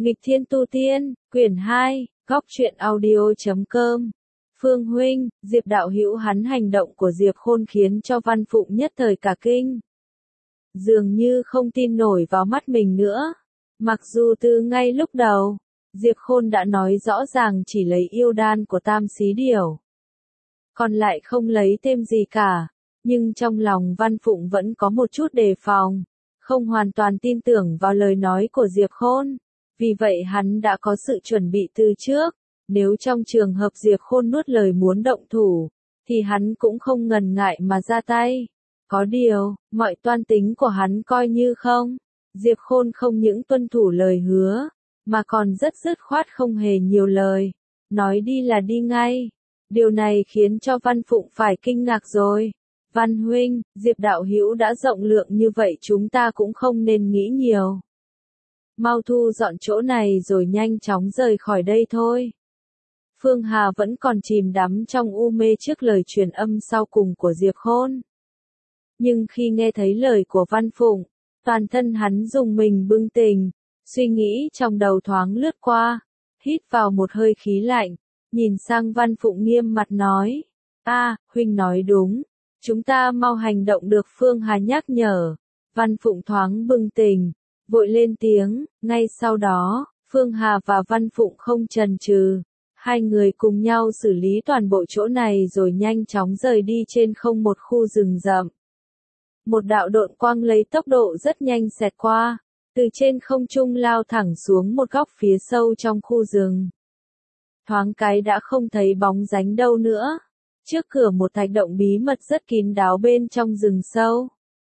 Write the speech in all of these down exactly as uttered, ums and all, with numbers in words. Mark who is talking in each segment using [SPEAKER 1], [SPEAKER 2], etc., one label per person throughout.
[SPEAKER 1] Nghịch thiên tu tiên, quyển hai, góc truyện audio chấm com. Phương huynh, Diệp đạo hữu hắn hành động của Diệp Khôn khiến cho Văn Phụng nhất thời cả kinh. Dường như không tin nổi vào mắt mình nữa. Mặc dù từ ngay lúc đầu, Diệp Khôn đã nói rõ ràng chỉ lấy yêu đan của Tam Xí Điểu. Còn lại không lấy thêm gì cả. Nhưng trong lòng Văn Phụng vẫn có một chút đề phòng. Không hoàn toàn tin tưởng vào lời nói của Diệp Khôn. Vì vậy hắn đã có sự chuẩn bị từ trước. Nếu trong trường hợp Diệp Khôn nuốt lời muốn động thủ, thì hắn cũng không ngần ngại mà ra tay. Có điều, mọi toan tính của hắn coi như không. Diệp Khôn không những tuân thủ lời hứa, mà còn rất dứt khoát không hề nhiều lời. Nói đi là đi ngay. Điều này khiến cho Văn Phụng phải kinh ngạc rồi. Văn huynh, Diệp đạo hữu đã rộng lượng như vậy chúng ta cũng không nên nghĩ nhiều. Mau thu dọn chỗ này rồi nhanh chóng rời khỏi đây thôi. Phương Hà vẫn còn chìm đắm trong u mê trước lời truyền âm sau cùng của Diệp Khôn. Nhưng khi nghe thấy lời của Văn Phụng, toàn thân hắn rùng mình bừng tỉnh, suy nghĩ trong đầu thoáng lướt qua, hít vào một hơi khí lạnh, nhìn sang Văn Phụng nghiêm mặt nói, a, huynh nói đúng, chúng ta mau hành động được. Phương Hà nhắc nhở. Văn Phụng thoáng bừng tỉnh, vội lên tiếng. Ngay sau đó, Phương Hà và Văn Phụng không chần chừ, hai người cùng nhau xử lý toàn bộ chỗ này rồi nhanh chóng rời đi trên không một khu rừng rậm. Một đạo độn quang lấy tốc độ rất nhanh xẹt qua, từ trên không trung lao thẳng xuống một góc phía sâu trong khu rừng. Thoáng cái đã không thấy bóng dáng đâu nữa. Trước cửa một thạch động bí mật rất kín đáo bên trong rừng sâu.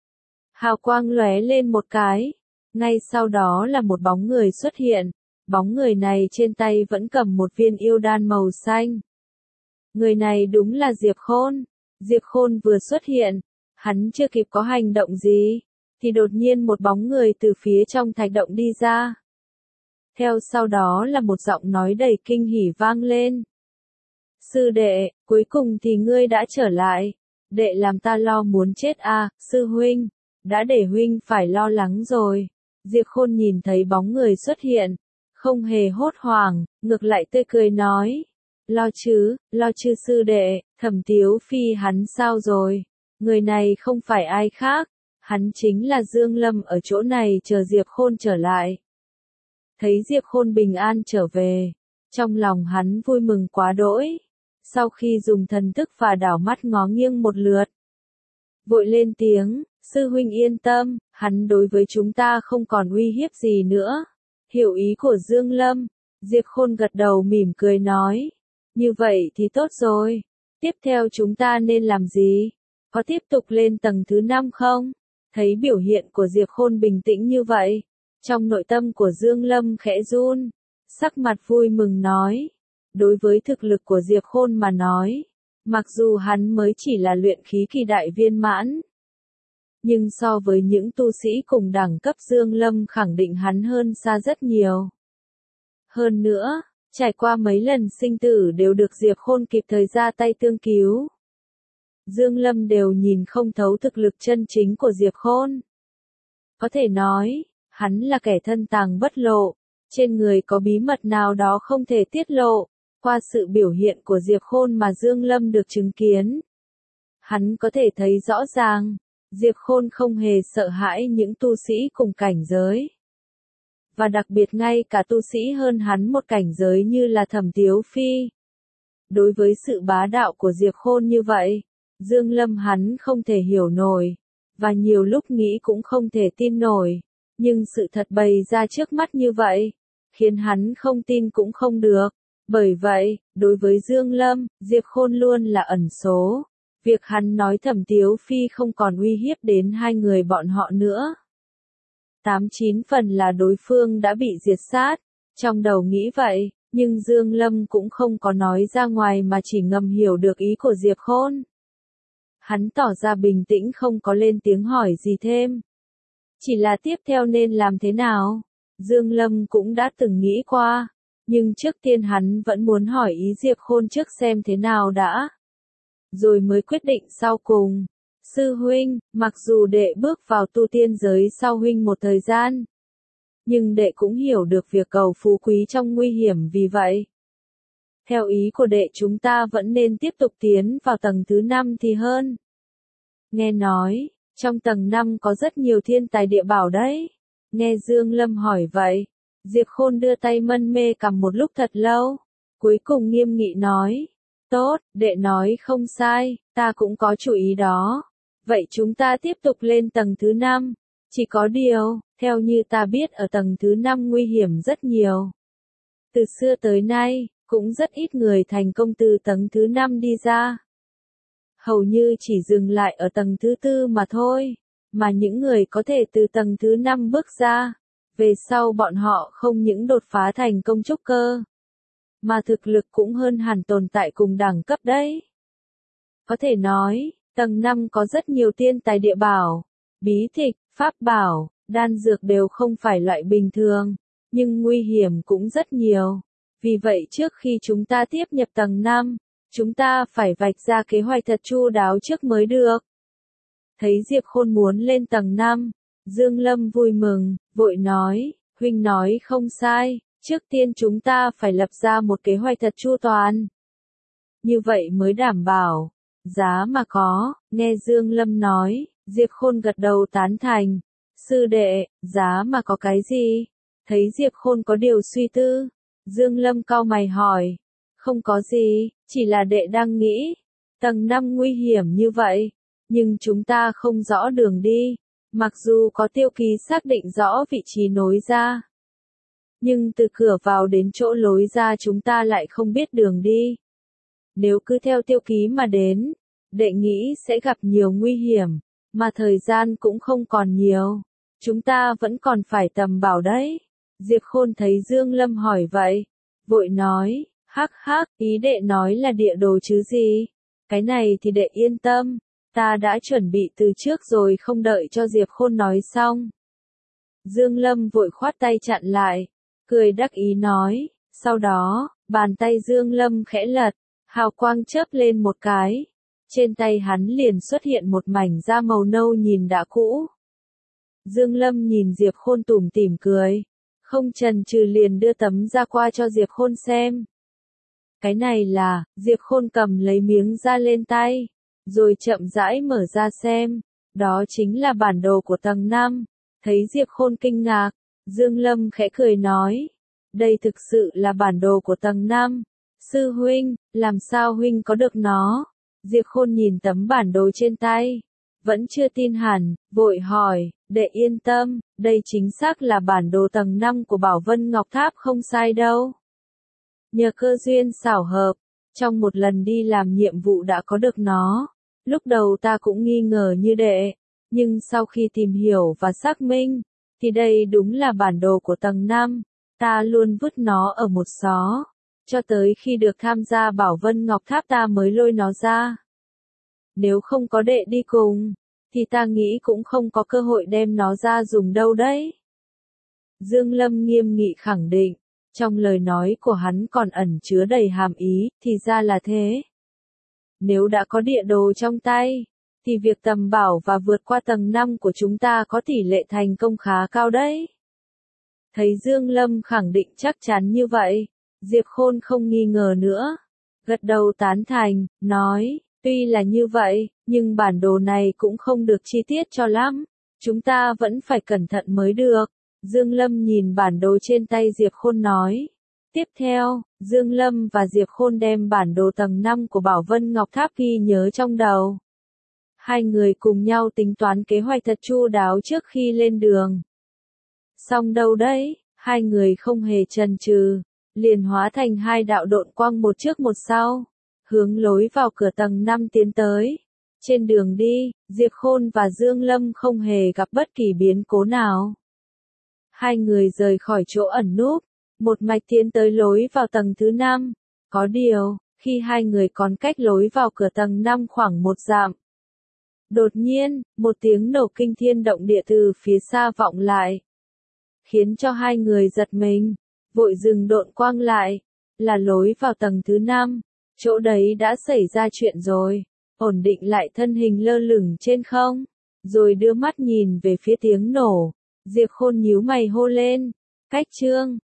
[SPEAKER 1] Hào quang lóe lên một cái. Ngay sau đó là một bóng người xuất hiện. Bóng người này trên tay vẫn cầm một viên yêu đan màu xanh. Người này đúng là Diệp Khôn. Diệp Khôn vừa xuất hiện, hắn chưa kịp có hành động gì, thì đột nhiên một bóng người từ phía trong thạch động đi ra. Theo sau đó là một giọng nói đầy kinh hỉ vang lên. Sư đệ, cuối cùng thì ngươi đã trở lại. Đệ làm ta lo muốn chết à, sư huynh, đã để huynh phải lo lắng rồi. Diệp Khôn nhìn thấy bóng người xuất hiện, không hề hốt hoảng, ngược lại tươi cười nói. Lo chứ, lo chứ sư đệ, Thẩm Tiếu Phi hắn sao rồi? Người này không phải ai khác, hắn chính là Dương Lâm ở chỗ này chờ Diệp Khôn trở lại. Thấy Diệp Khôn bình an trở về, trong lòng hắn vui mừng quá đỗi. Sau khi dùng thần thức và đảo mắt ngó nghiêng một lượt, vội lên tiếng, sư huynh yên tâm, hắn đối với chúng ta không còn uy hiếp gì nữa. Hiểu ý của Dương Lâm, Diệp Khôn gật đầu mỉm cười nói, như vậy thì tốt rồi, tiếp theo chúng ta nên làm gì? Có tiếp tục lên tầng thứ năm không? Thấy biểu hiện của Diệp Khôn bình tĩnh như vậy, trong nội tâm của Dương Lâm khẽ run, sắc mặt vui mừng nói. Đối với thực lực của Diệp Khôn mà nói, mặc dù hắn mới chỉ là luyện khí kỳ đại viên mãn, nhưng so với những tu sĩ cùng đẳng cấp Dương Lâm khẳng định hắn hơn xa rất nhiều. Hơn nữa, trải qua mấy lần sinh tử đều được Diệp Khôn kịp thời ra tay tương cứu. Dương Lâm đều nhìn không thấu thực lực chân chính của Diệp Khôn. Có thể nói, hắn là kẻ thân tàng bất lộ, trên người có bí mật nào đó không thể tiết lộ. Qua sự biểu hiện của Diệp Khôn mà Dương Lâm được chứng kiến, hắn có thể thấy rõ ràng, Diệp Khôn không hề sợ hãi những tu sĩ cùng cảnh giới. Và đặc biệt ngay cả tu sĩ hơn hắn một cảnh giới như là Thẩm Tiếu Phi. Đối với sự bá đạo của Diệp Khôn như vậy, Dương Lâm hắn không thể hiểu nổi, và nhiều lúc nghĩ cũng không thể tin nổi, nhưng sự thật bày ra trước mắt như vậy, khiến hắn không tin cũng không được. Bởi vậy, đối với Dương Lâm, Diệp Khôn luôn là ẩn số. Việc hắn nói Thẩm Tiếu Phi không còn uy hiếp đến hai người bọn họ nữa. Tám chín phần là đối phương đã bị diệt sát. Trong đầu nghĩ vậy, nhưng Dương Lâm cũng không có nói ra ngoài mà chỉ ngầm hiểu được ý của Diệp Khôn. Hắn tỏ ra bình tĩnh không có lên tiếng hỏi gì thêm. Chỉ là tiếp theo nên làm thế nào? Dương Lâm cũng đã từng nghĩ qua. Nhưng trước tiên hắn vẫn muốn hỏi ý Diệp Khôn trước xem thế nào đã. Rồi mới quyết định sau cùng. Sư huynh, mặc dù đệ bước vào tu tiên giới sau huynh một thời gian, Nhưng đệ cũng hiểu được việc cầu phú quý trong nguy hiểm, vì vậy. Theo ý của đệ, chúng ta vẫn nên tiếp tục tiến vào tầng thứ năm thì hơn. Nghe nói, trong tầng năm có rất nhiều thiên tài địa bảo đấy. Nghe Dương Lâm hỏi vậy, Diệp Khôn đưa tay mân mê cầm một lúc thật lâu. Cuối cùng nghiêm nghị nói, tốt, đệ nói không sai, ta cũng có chủ ý đó. Vậy chúng ta tiếp tục lên tầng thứ năm. Chỉ có điều, theo như ta biết ở tầng thứ năm nguy hiểm rất nhiều. Từ xưa tới nay, cũng rất ít người thành công từ tầng thứ năm đi ra. Hầu như chỉ dừng lại ở tầng thứ tư mà thôi. Mà những người có thể từ tầng thứ năm bước ra, về sau bọn họ không những đột phá thành công trúc cơ, mà thực lực cũng hơn hẳn tồn tại cùng đẳng cấp đấy. Có thể nói, tầng năm có rất nhiều thiên tài địa bảo, bí tịch, pháp bảo, đan dược đều không phải loại bình thường, nhưng nguy hiểm cũng rất nhiều. Vì vậy trước khi chúng ta tiếp nhập tầng năm, chúng ta phải vạch ra kế hoạch thật chu đáo trước mới được. Thấy Diệp Khôn muốn lên tầng năm, Dương Lâm vui mừng, vội nói, huynh nói không sai, trước tiên chúng ta phải lập ra một kế hoạch thật chu toàn. Như vậy mới đảm bảo, giá mà có, nghe Dương Lâm nói, Diệp Khôn gật đầu tán thành, sư đệ, giá mà có cái gì? Thấy Diệp Khôn có điều suy tư, Dương Lâm cau mày hỏi, không có gì, chỉ là đệ đang nghĩ, tầng năm nguy hiểm như vậy. Nhưng chúng ta không rõ đường đi, mặc dù có tiêu ký xác định rõ vị trí nối ra. Nhưng từ cửa vào đến chỗ lối ra chúng ta lại không biết đường đi. Nếu cứ theo tiêu ký mà đến, đệ nghĩ sẽ gặp nhiều nguy hiểm, mà thời gian cũng không còn nhiều. Chúng ta vẫn còn phải tầm bảo đấy. Diệp Khôn thấy Dương Lâm hỏi vậy, vội nói, hắc hắc, ý đệ nói là địa đồ chứ gì? Cái này thì đệ yên tâm. Ta đã chuẩn bị từ trước rồi, không đợi cho Diệp Khôn nói xong. Dương Lâm vội khoát tay chặn lại, cười đắc ý nói, sau đó, bàn tay Dương Lâm khẽ lật, hào quang chớp lên một cái. Trên tay hắn liền xuất hiện một mảnh da màu nâu nhìn đã cũ. Dương Lâm nhìn Diệp Khôn tủm tỉm cười, không chần chừ liền đưa tấm da qua cho Diệp Khôn xem. Cái này là, Diệp Khôn cầm lấy miếng da lên tay, rồi chậm rãi mở ra xem, đó chính là bản đồ của tầng năm. Thấy Diệp Khôn kinh ngạc, Dương Lâm khẽ cười nói, đây thực sự là bản đồ của tầng năm. Sư huynh, làm sao huynh có được nó? Diệp Khôn nhìn tấm bản đồ trên tay, vẫn chưa tin hẳn, vội hỏi, đệ yên tâm, đây chính xác là bản đồ tầng năm của Bảo Vân Ngọc Tháp không sai đâu. Nhờ cơ duyên xảo hợp, trong một lần đi làm nhiệm vụ đã có được nó. Lúc đầu ta cũng nghi ngờ như đệ, nhưng sau khi tìm hiểu và xác minh, thì đây đúng là bản đồ của tầng năm. Ta luôn vứt nó ở một xó, cho tới khi được tham gia Bảo Vân Ngọc Tháp ta mới lôi nó ra. Nếu không có đệ đi cùng, thì ta nghĩ cũng không có cơ hội đem nó ra dùng đâu đấy. Dương Lâm nghiêm nghị khẳng định, trong lời nói của hắn còn ẩn chứa đầy hàm ý, thì ra là thế. Nếu đã có địa đồ trong tay, thì việc tầm bảo và vượt qua tầng năm của chúng ta có tỷ lệ thành công khá cao đấy. Thấy Dương Lâm khẳng định chắc chắn như vậy, Diệp Khôn không nghi ngờ nữa. Gật đầu tán thành, nói, tuy là như vậy, nhưng bản đồ này cũng không được chi tiết cho lắm. Chúng ta vẫn phải cẩn thận mới được. Dương Lâm nhìn bản đồ trên tay Diệp Khôn nói. Tiếp theo, Dương Lâm và Diệp Khôn đem bản đồ tầng năm của Bảo Vân Ngọc Tháp ghi nhớ trong đầu. Hai người cùng nhau tính toán kế hoạch thật chu đáo trước khi lên đường. Xong đâu đấy, hai người không hề chần chừ, liền hóa thành hai đạo độn quang một trước một sau, hướng lối vào cửa tầng năm tiến tới. Trên đường đi, Diệp Khôn và Dương Lâm không hề gặp bất kỳ biến cố nào. Hai người rời khỏi chỗ ẩn núp, một mạch tiến tới lối vào tầng thứ năm. Có điều, khi hai người còn cách lối vào cửa tầng năm khoảng một dặm, đột nhiên, một tiếng nổ kinh thiên động địa từ phía xa vọng lại, khiến cho hai người giật mình, vội dừng độn quang lại. Là lối vào tầng thứ năm, chỗ đấy đã xảy ra chuyện rồi. Ổn định lại thân hình lơ lửng trên không, rồi đưa mắt nhìn về phía tiếng nổ. Diệp Khôn nhíu mày hô lên, Cách chương